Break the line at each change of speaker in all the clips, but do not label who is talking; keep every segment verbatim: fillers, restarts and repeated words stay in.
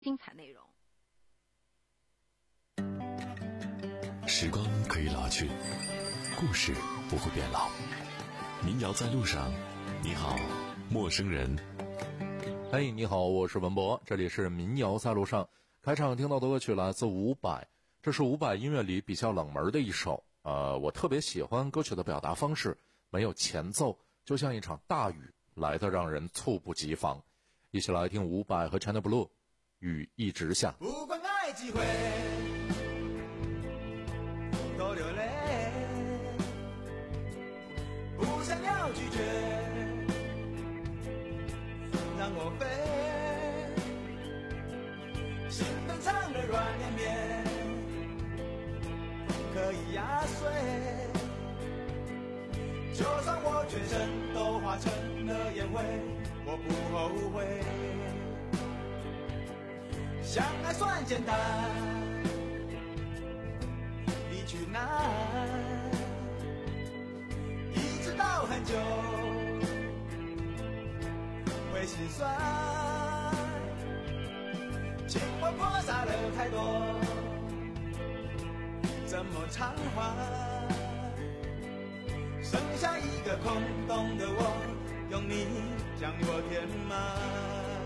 精彩内容。
时光可以老去，故事不会变老。民谣在路上，你好，陌生人。
嘿、hey, 你好，我是文博，这里是民谣在路上。开场听到的歌曲来自伍佰，这是伍佰音乐里比较冷门的一首。呃，我特别喜欢歌曲的表达方式，没有前奏，就像一场大雨，来得让人猝不及防。一起来听伍佰和 China Blue， 雨一直下。
不管爱几回都流泪，不想要拒绝，让我飞，心非常的软绵绵，可以压碎，就算我全身都化成了烟灰，我不后悔。相爱算简单，离去难，一直到很久会心酸，情我泼洒了太多，怎么偿还？剩下一个空洞的我，用你将我填满。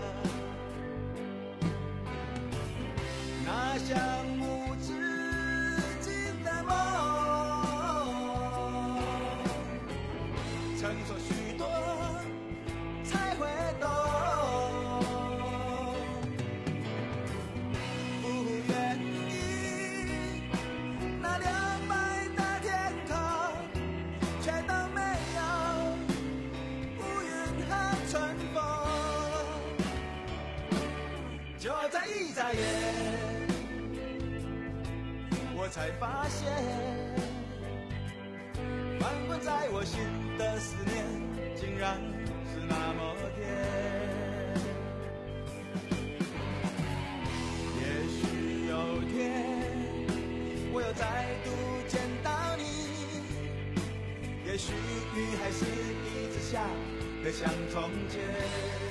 那像无止境的梦，承受许多才会懂，不愿意那两百的天空，却都没有乌云和春风，就在一眨眼，我才发现，翻滚在我心的思念，竟然是那么甜。也许有天，我又再度见到你，也许雨还是一直下得像从前。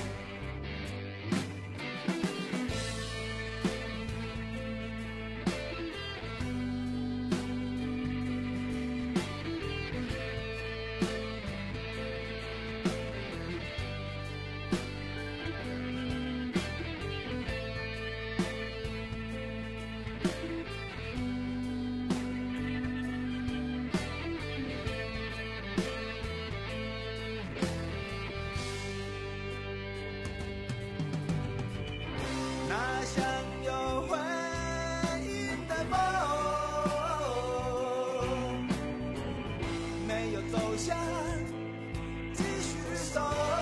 那像有回音的风，没有走向，继续走，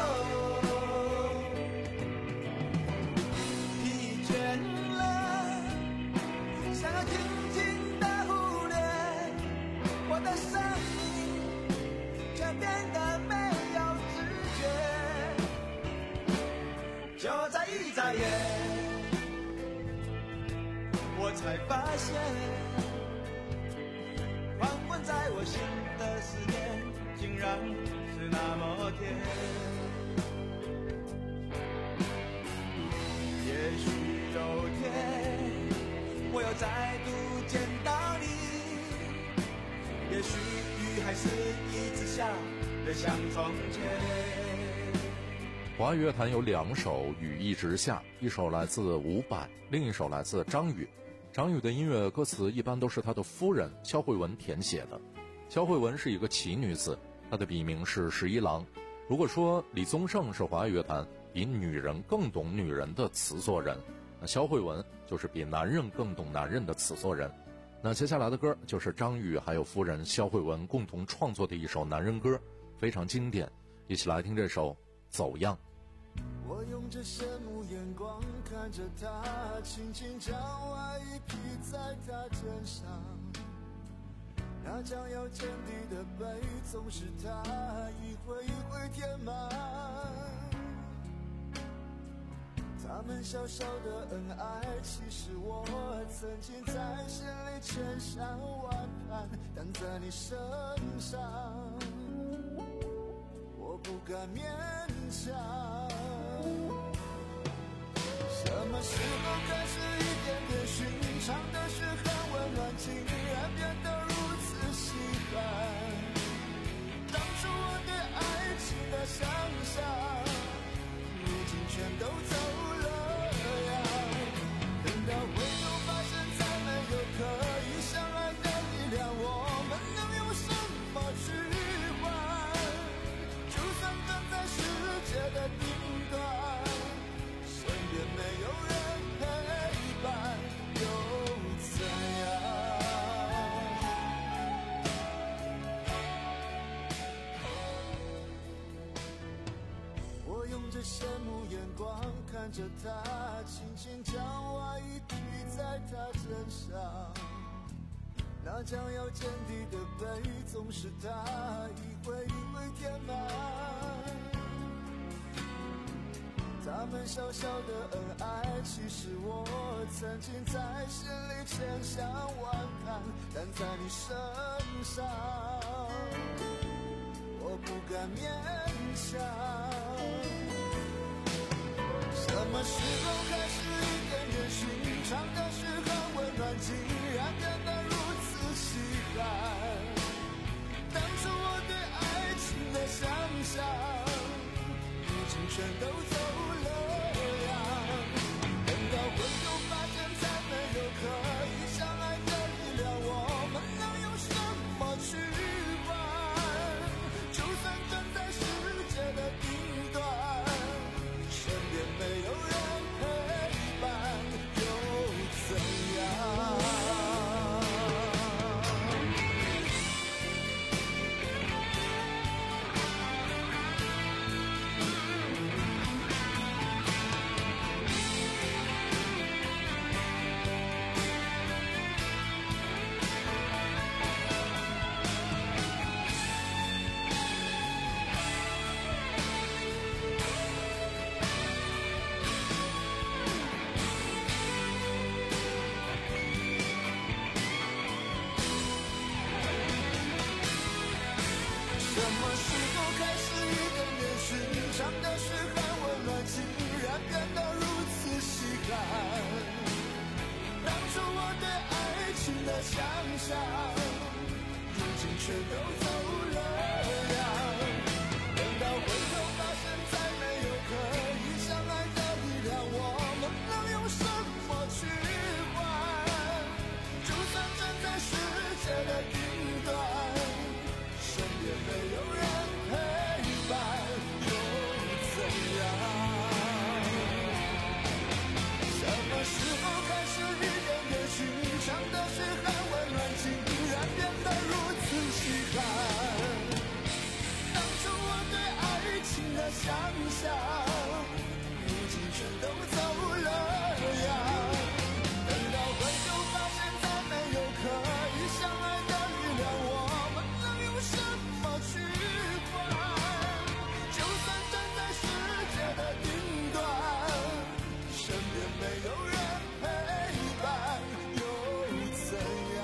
疲倦了，想要轻轻的忽略我的生命，却变得没有知觉，就在一眨眼，我才发现，翻滚在我心的思念，竟然是那么甜。也许有天，我又再度见到你，也许雨还是一直下得像从前。
华语乐坛有两首《雨一直下》，一首来自伍佰，另一首来自张宇。张宇的音乐歌词一般都是他的夫人肖慧文填写的。肖慧文是一个奇女子，她的笔名是十一郎。如果说李宗盛是华语乐坛比女人更懂女人的词作人，那肖慧文就是比男人更懂男人的词作人。那接下来的歌就是张宇还有夫人肖慧文共同创作的一首男人歌，非常经典，一起来听这首《走样》。
我用着羡慕眼光看着他，轻轻将外衣披在他肩上，那将要见底的背总是他一回一回填满，他们小小的恩爱，其实我曾经在心里千山万盼，但在你身上我不敢勉强。 什么时候开始一点点寻常的事很温暖，竟然变得如此稀罕？当初我对爱情的想象，如今全都走了样。等到回头发现再没有可以相爱的力量，我们能用什么去换？就算站在世界的顶端，身边没有人陪伴，又怎样？我用着羡慕眼光看着他，轻轻将外衣披在他身上，那将要见底的背总是他一回一回填满。他们小小的恩爱，其实我曾经在心里千想万看，但在你身上我不敢勉强。什么时候开始一点点寻常的事很温暖，竟然变得如此稀罕？当初我对爱情的想象，如今全都走了样。等到回头发现再没有可以相爱的力量，我们能用什么去换？就算站在世界的顶端，身边没有人陪伴，又怎样？什么时候开始一点点寻常的事很温暖，竟然变得如此稀罕？当初我对爱情的想象，如今全都走了样。等到回头发现再没有可以相爱的力量，我们能用什么去换？就算站在世界的顶端，身边没有人陪伴，又怎样？什么时候开始一点点寻常的事很温暖，竟然变得如此稀罕？当初我对爱情的想象，如今全都走了样。等到回头发现再没有可以相爱的力量，我们能用什么去换？就算站在世界的顶端，身边没有人陪伴，又怎样？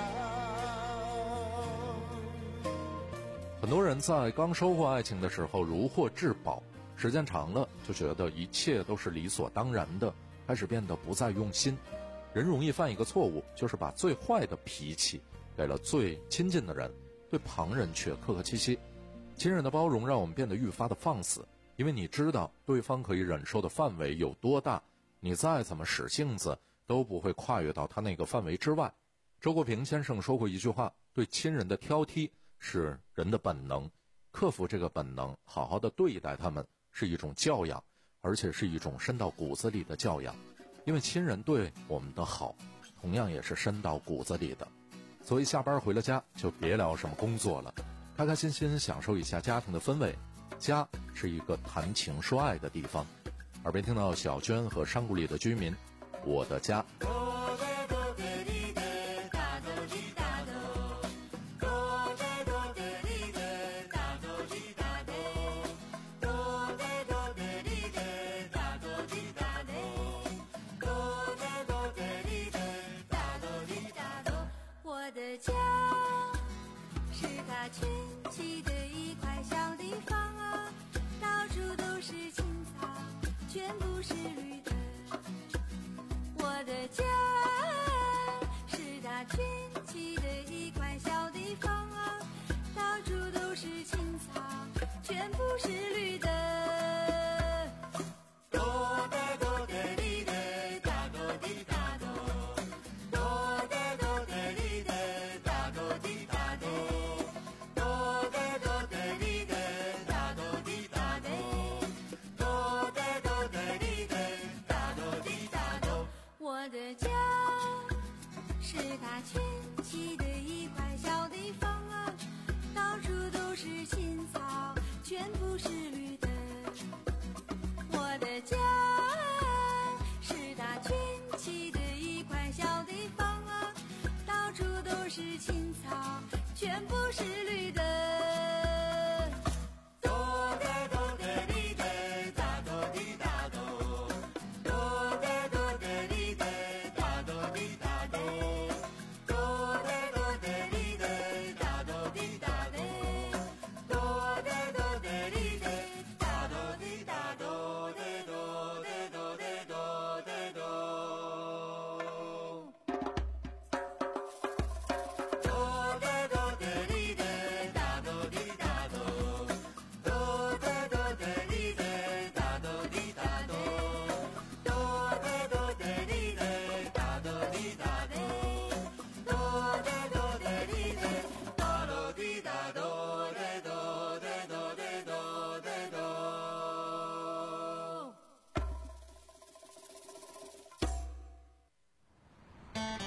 很多人在刚收获爱情的时候如获至宝，时间长了就觉得一切都是理所当然的，开始变得不再用心。人容易犯一个错误，就是把最坏的脾气给了最亲近的人，对旁人却客客气气。亲人的包容让我们变得愈发的放肆，因为你知道对方可以忍受的范围有多大，你再怎么使性子都不会跨越到他那个范围之外。周国平先生说过一句话，对亲人的挑剔是人的本能，克服这个本能，好好的对待他们，是一种教养，而且是一种深到骨子里的教养。因为亲人对我们的好，同样也是深到骨子里的。所以下班回了家就别聊什么工作了，开开心心享受一下家庭的氛围。家是一个谈情说爱的地方。耳边听到小娟和山谷里的居民，我的家。
我的家是他群起的一块小地方啊，到处都是青草，全部是绿的。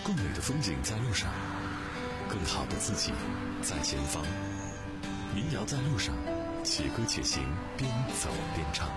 更美的风景在路上，更好的自己在前方。民谣在路上，且歌且行，边走边唱。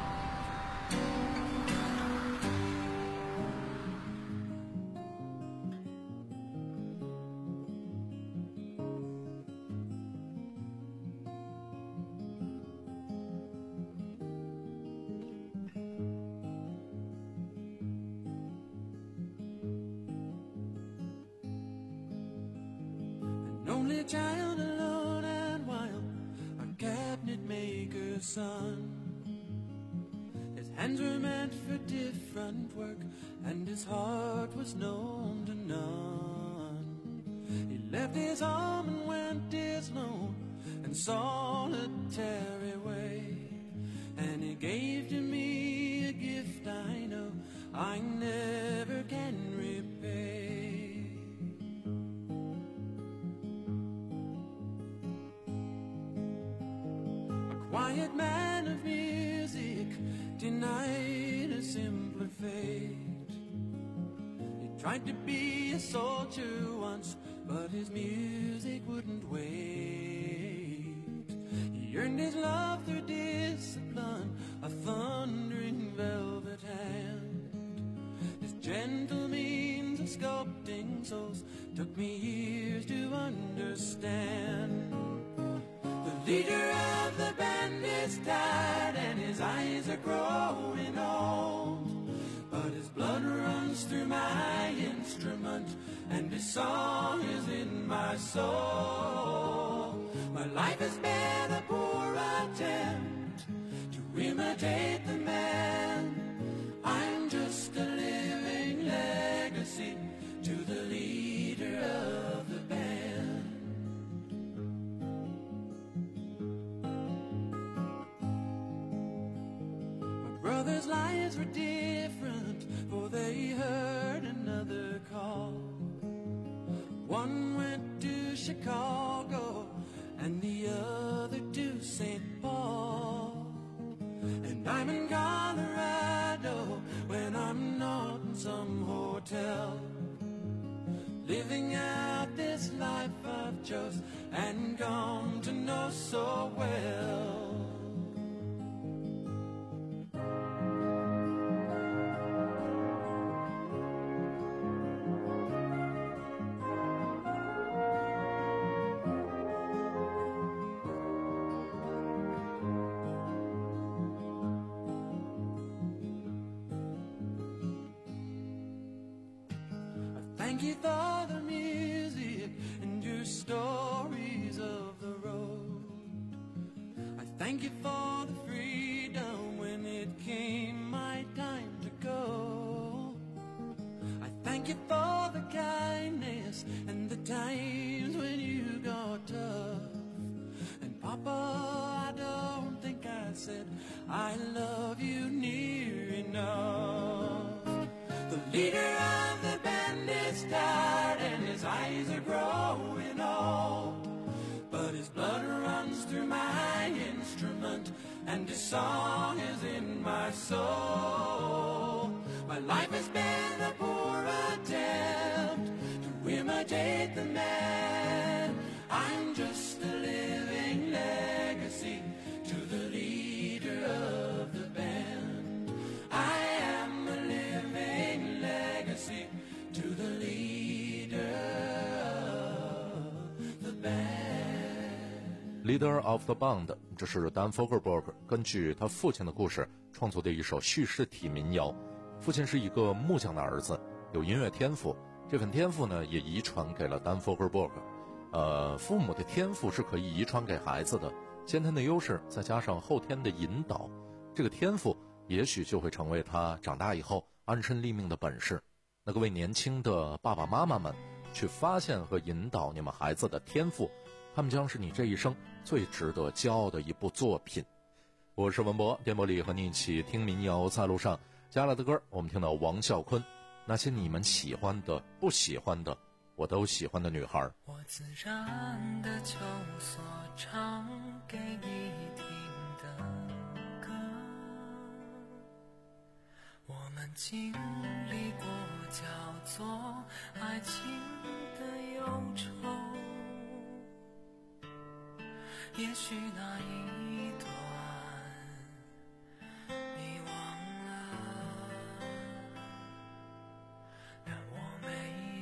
Only child alone and wild, our cabinet maker's son. His hands were meant for different work, and his heart was known to none. He left his home and went his lone and solitary way, and he gave to me a gift I know I never can repay. Quiet man of music, denied a simpler fate. He tried to be a soldier once, but his music wouldn't wait. He earned his love through discipline, a thundering velvet hand. His gentle means of sculpting souls took me years to understand. The leader of the band is tired and his eyes are growing old, but his blood runs through my instrument and his song is in my soul. My life has been a poor attempt to imitate the man. I'm just a living legacy to the leader of the band. Brothers' lives were different, for they heard another call. One went to Chicago and the other to Saint Paul. And I'm in Colorado when I'm not in some hotel, living out this life I've chose and come to know so well. Thank you for the music and your stories of the road. I thank you for the freedom when it came my time to go. I thank you for the kindness and the times when you got tough. And Papa, I don't think I said I love you near enough. The leader of the band is tired and his eyes are growing old, but his blood runs through my instrument and his song is in my soul. My life has been a poor attempt to imitate the man. I'm just a living legacy to the leader of the band. I am a living legacy to the leader of the band.
Leader of the Band， 这是Dan Fogelberg 根据他父亲的故事创作的一首叙事体民谣。父亲是一个木匠的儿子，有音乐天赋，这份天赋呢也遗传给了Dan Fogelberg。呃，父母的天赋是可以遗传给孩子的，先天的优势再加上后天的引导，这个天赋也许就会成为他长大以后安身立命的本事。那各位年轻的爸爸妈妈们，去发现和引导你们孩子的天赋，他们将是你这一生最值得骄傲的一部作品。我是文博，电波里和你一起听民谣在路上。接下来的歌我们听到王啸坤，那些你们喜欢的不喜欢的我都喜欢的女孩。
我自然的就所唱给你听的歌，我们经历过交做爱情的忧愁。也许那一段你忘了，但我没有。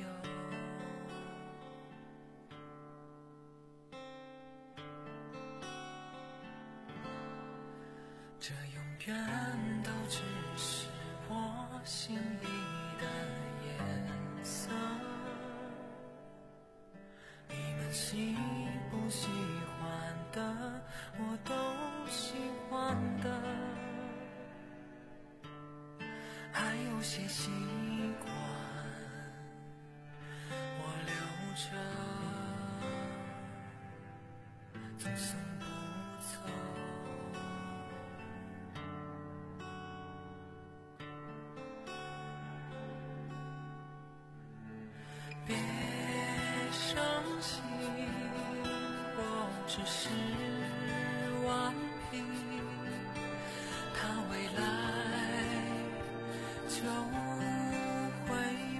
这永远都只是我心里的颜色，你们喜不喜欢的我都喜欢的，还有些习惯我留着，总送不走。别伤心，我只是顽皮，他未来就回避。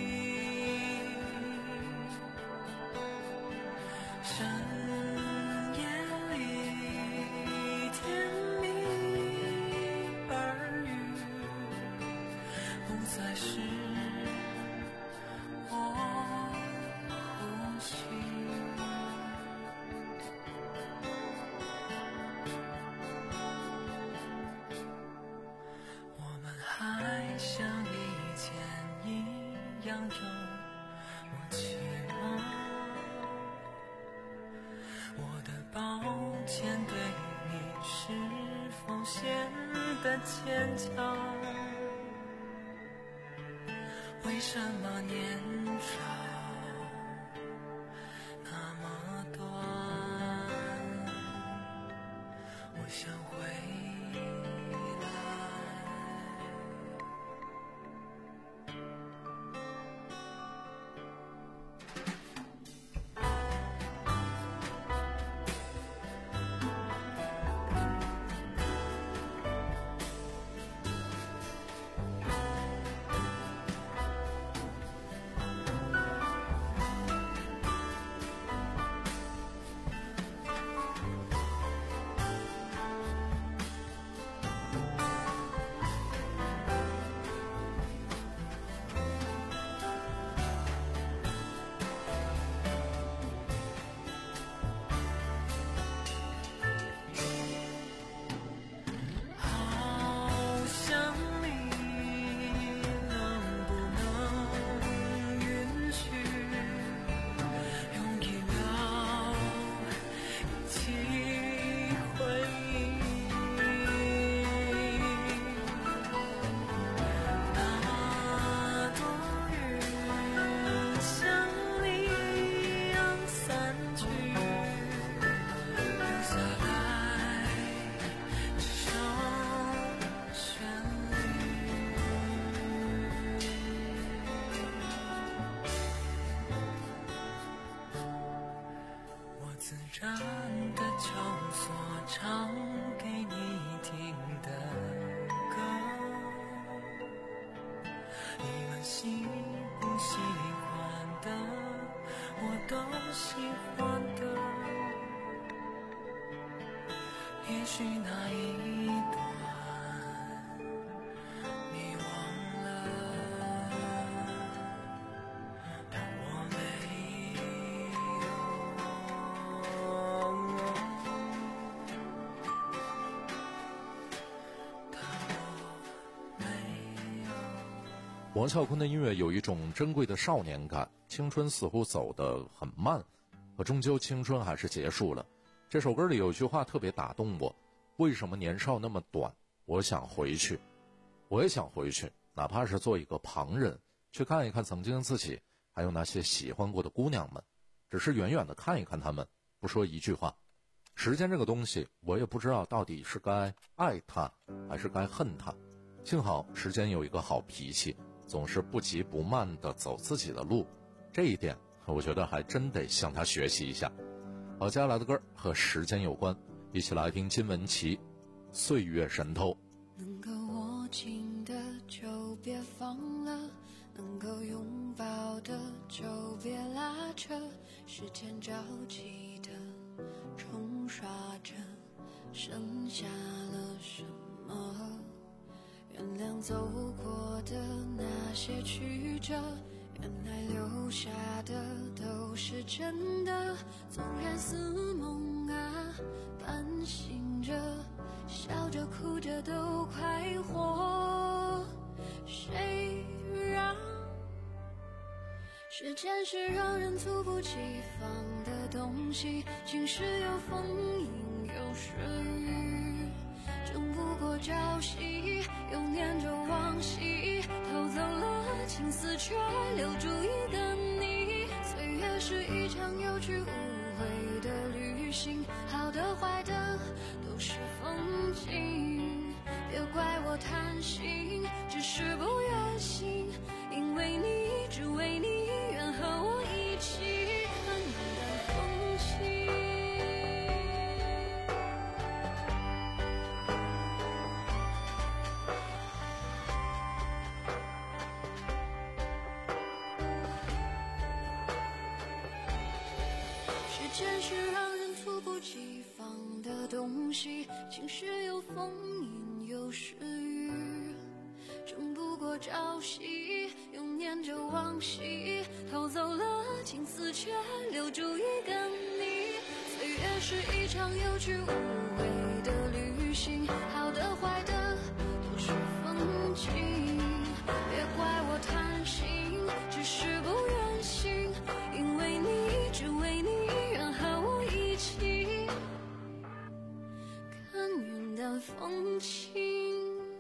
深夜里甜蜜耳语，不再是我呼吸。我们还像以前一样有默契吗？我的抱歉对你是否显得牵强？为什么年少那么短？我想回来。好想你，能不能允许用一秒一起回忆？那朵云像你一样散去，留下来只剩旋律。我自然的就所唱给你听的歌，你们喜不喜欢的我都喜欢的。也许那一段你忘了，但我没有。但我没有。
王啸坤的音乐有一种珍贵的少年感，青春似乎走得很慢，可终究青春还是结束了。这首歌里有句话特别打动我：为什么年少那么短？我想回去。我也想回去，哪怕是做一个旁人，去看一看曾经自己，还有那些喜欢过的姑娘们，只是远远的看一看她们，不说一句话。时间这个东西，我也不知道到底是该爱它还是该恨它。幸好时间有一个好脾气，总是不急不慢地走自己的路，这一点我觉得还真得向他学习一下。好，接下来的歌和时间有关，一起来听金玟岐《岁月神偷》。
能够握紧的就别放了，能够拥就别拉扯，时间着急的冲刷着，剩下了什么？原谅走过的那些曲折，原来留下的都是真的。纵然似梦啊，半醒着，笑着哭着都快活。谁让时间是让人猝不及防的东西，晴时有风，阴有时雨，争不过朝夕，又念着往昔，偷走了青丝，却留住一个你。岁月是一场有去无回的旅行，好的坏的都是风景，别怪我贪心，只是不愿醒，因为你，只为你，愿和我一起看云淡风轻。时间是让人猝不及防的东西，晴时有风，阴有时雨，争不过朝夕，又念着往昔，偷走了青丝，却留住一个你。岁月是一场有去无回的旅行，好的坏的都是风景，别怪我贪心，只是不愿醒，因为你，只为你，愿和我一起看云淡风轻。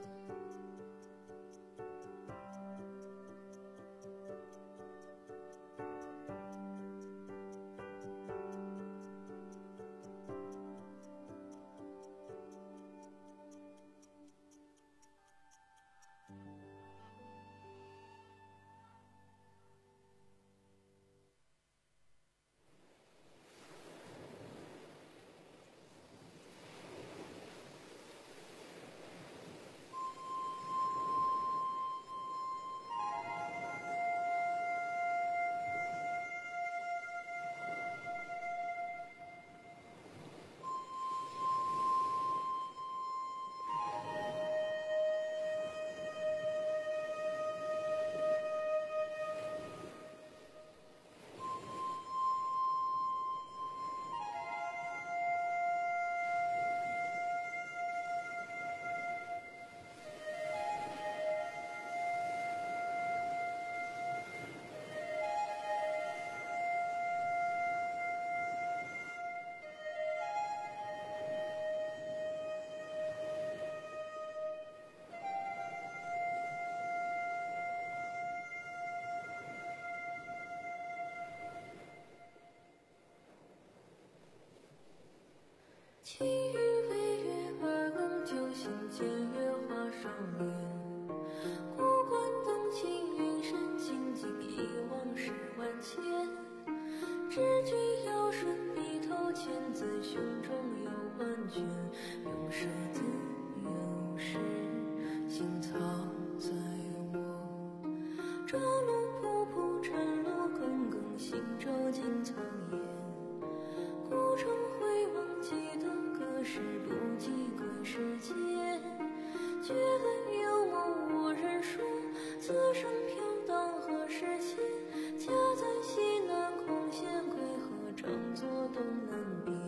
轻云飞月，二更酒醒，见月华上面。古关灯起，云深清静，忆往事万千。知君尧舜，笔头千字，胸中有万卷。永世自有时，青草在我。朝露瀑布，晨露耿耿，行舟尽苍烟。古城回望，记得隔世，不计归世间。觉得有梦无人说，此生飘荡何时现？家在西南，空闲归河，常作东南边。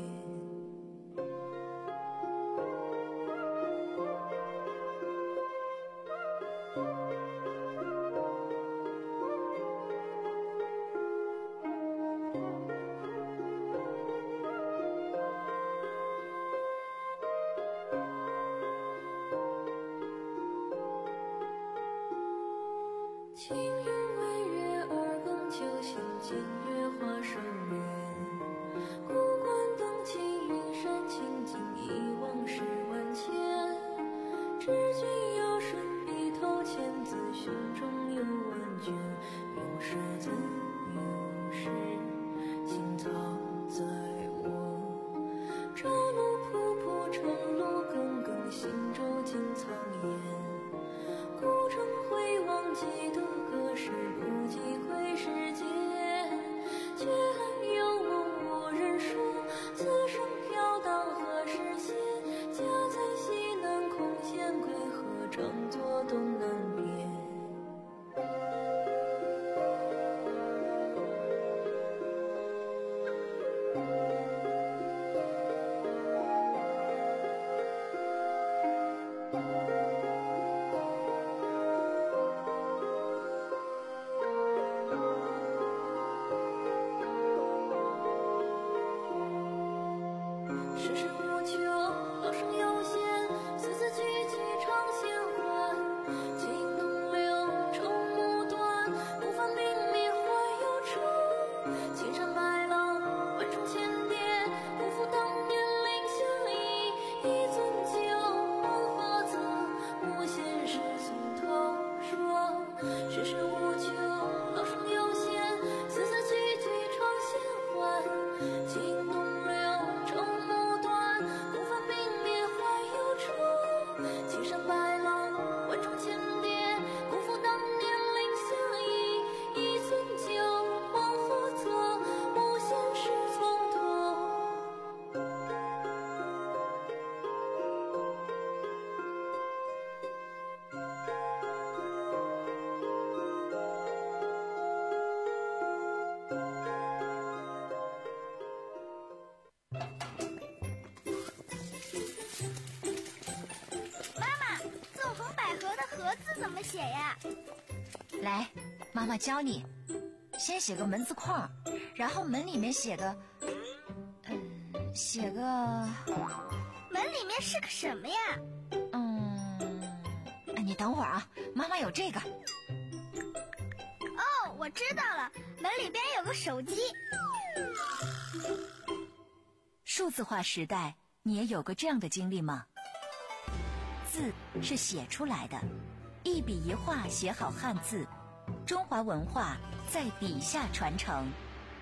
轻云微月，二更酒醒，见月华上面。古关灯起，云深清静，忆往事万千。知君尧舜，笔头千字，胸中有万卷。永世自有时，青草在我。朝露瀑布，晨露耿耿，行舟尽苍烟。古城回望，记得隔世，不计归世间。
怎么写呀？
来，妈妈教你。先写个门字框，然后门里面写个，嗯，写个……
门里面是个什么呀？
嗯，你等会儿啊，妈妈有这个。
哦，我知道了，门里边有个手机。
数字化时代，你也有过这样的经历吗？字是写出来的，一笔一画写好汉字，中华文化在笔下传承。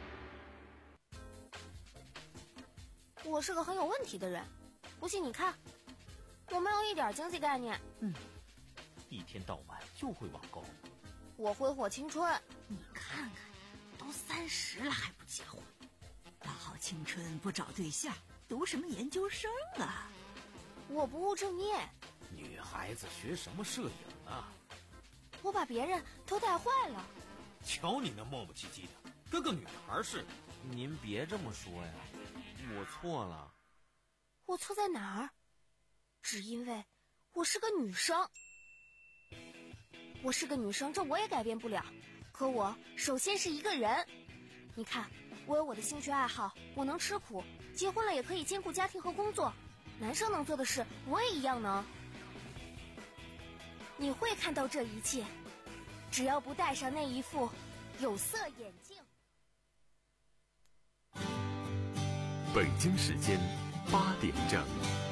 我是个很有问题的人，不信你看，我没有一点经济概念。
嗯，一天到晚就会网购。
我挥霍青春。
你看看，都三十了还不结婚，大好青春不找对象，读什么研究生啊？
我不务正业。
女孩子学什么摄影啊？
我把别人都带坏了。
瞧你那磨磨唧唧的，跟个女孩似的。
您别这么说呀，我错了。
我错在哪儿？只因为我是个女生。我是个女生，这我也改变不了。可我首先是一个人。你看，我有我的兴趣爱好，我能吃苦，结婚了也可以兼顾家庭和工作。男生能做的事，我也一样能。你会看到这一切，只要不戴上那一副有色眼镜。
北京时间八点整。